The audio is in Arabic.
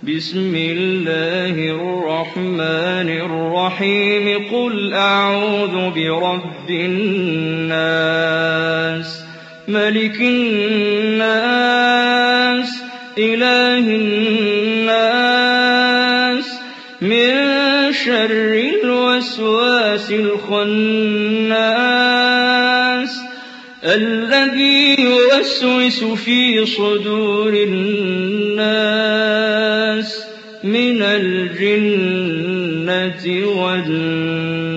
بسم الله الرحمن الرحيم قل أعوذ برب الناس ملك الناس إله الناس من شر الوسواس الخناس الذي يوسوس في صدور الناس من الجنة والناس